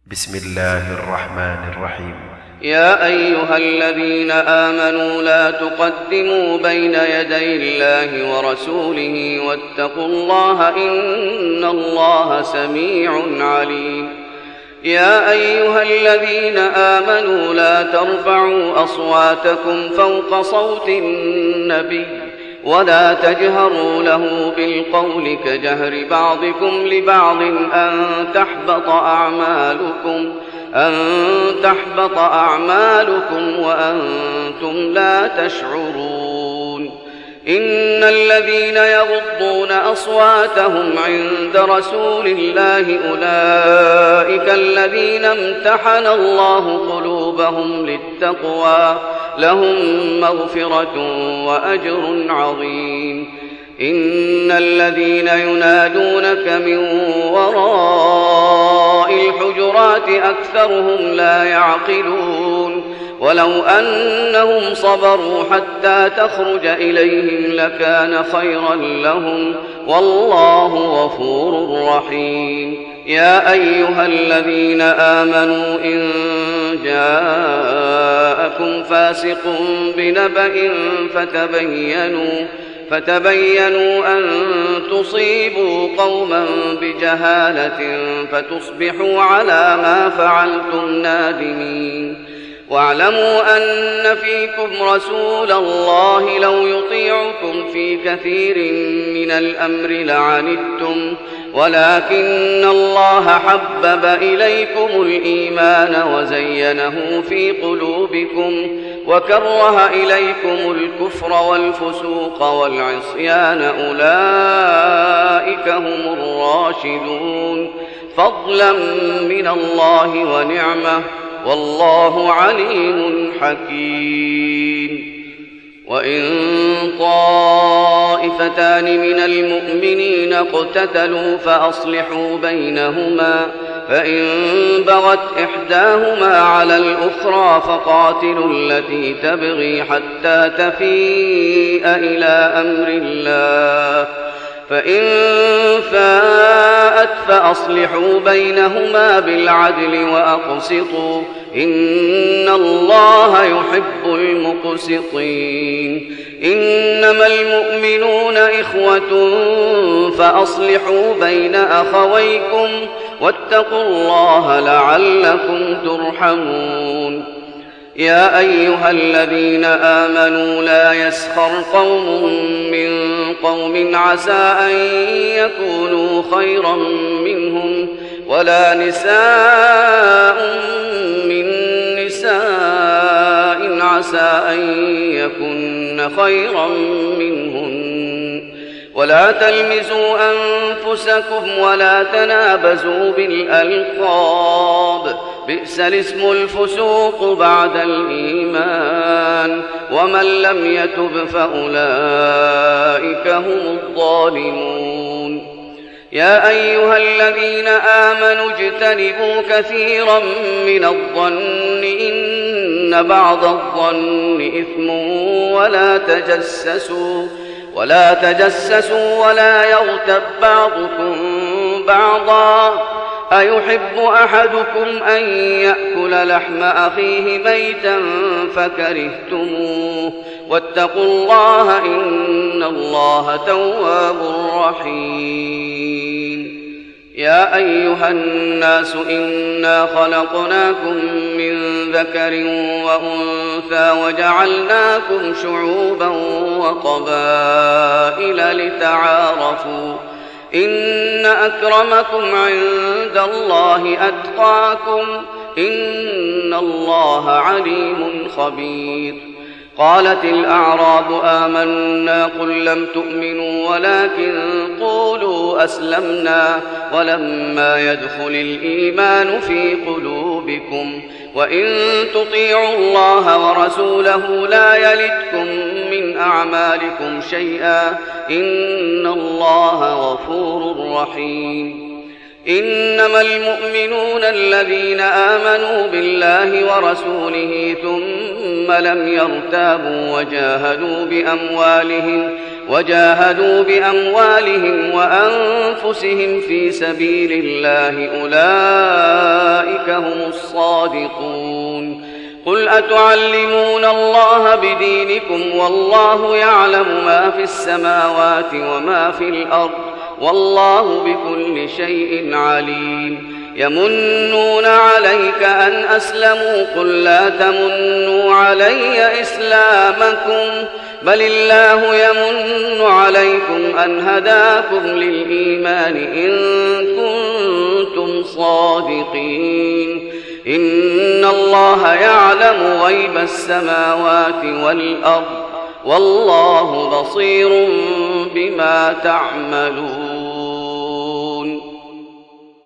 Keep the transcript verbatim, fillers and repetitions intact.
بسم الله الرحمن الرحيم. يا أيها الذين آمنوا لا تقدموا بين يدي الله ورسوله واتقوا الله إن الله سميع عليم. يا أيها الذين آمنوا لا ترفعوا أصواتكم فوق صوت النبي ولا تجهروا له بالقول كجهر بعضكم لبعض أن تحبط أعمالكم أن تحبط أعمالكم وأنتم لا تشعرون. إن الذين يغضون أصواتهم عند رسول الله أولئك الذين امتحن الله قلوبهم للتقوى لهم مغفرة وأجر عظيم. إن الذين ينادونك من وراء الحجرات أكثرهم لا يعقلون. ولو أنهم صبروا حتى تخرج إليهم لكان خيرا لهم والله غفور رحيم. يا أيها الذين آمنوا إن جاءكم فاسق بنبأ فتبينوا فتبينوا أن تصيبوا قوما بجهالة فتصبحوا على ما فعلتم نادمين. واعلموا أن فيكم رسول الله لو يطيعكم في كثير من الأمر لعنتم ولكن الله حبب إليكم الإيمان وزينه في قلوبكم وكره إليكم الكفر والفسوق والعصيان أولئك هم الراشدون فضلا من الله ونعمة والله عليم حكيم. وإن طائفتان من المؤمنين اقتتلوا فأصلحوا بينهما فإن بغت إحداهما على الأخرى فقاتلوا التي تبغي حتى تفيء إلى أمر الله فإن فاءت فأصلحوا بينهما بالعدل وأقسطوا إن الله يحب المقسطين. إنما المؤمنون إخوة فأصلحوا بين أخويكم واتقوا الله لعلكم ترحمون. يا أيها الذين آمنوا لا يسخر قوم من قوم عسى أن يكونوا خيرا منهم ولا نساء من نساء عسى أن يكن خيرا منهن ولا تلمزوا أنفسكم ولا تنابزوا بالألقاب بئس الاسم الفسوق بعد الإيمان ومن لم يتب فأولئك هم الظالمون. يا أيها الذين آمنوا اجتنبوا كثيرا من الظن إن بعض الظن إثم ولا تجسسوا ولا تجسسوا ولا يغتب بعضكم بعضا أيحب أحدكم أن يأكل لحم أخيه ميتا فكرهتموه واتقوا الله إن الله تواب رحيم. يا أيها الناس إنا خلقناكم من ذكر وأنثى وجعلناكم شعوبا وقبائل لتعارفوا إن أكرمكم عند الله أتقاكم إن الله عليم خبير. قالت الأعراب آمنا قل لم تؤمنوا ولكن قولوا أسلمنا ولما يدخل الإيمان في قلوبكم وإن تطيعوا الله ورسوله لا يلتكم من أعمالكم شيئا إن الله غفور رحيم. إنما المؤمنون الذين آمنوا بالله ورسوله ثم لم يرتابوا وجاهدوا بأموالهم وجاهدوا بأموالهم وأنفسهم في سبيل الله أولئك لهم الصادقون قل أتعلمون الله بدينكم والله يعلم ما في السماوات وما في الأرض والله بكل شيء عليم يمنون عليك أن أسلموا قل لا تمنوا علي إسلامكم بل الله يمن عليكم أن هداكم للإيمان إن كنتم صادقين إن الله يعلم غيب السماوات والأرض والله بصير بما تعملون.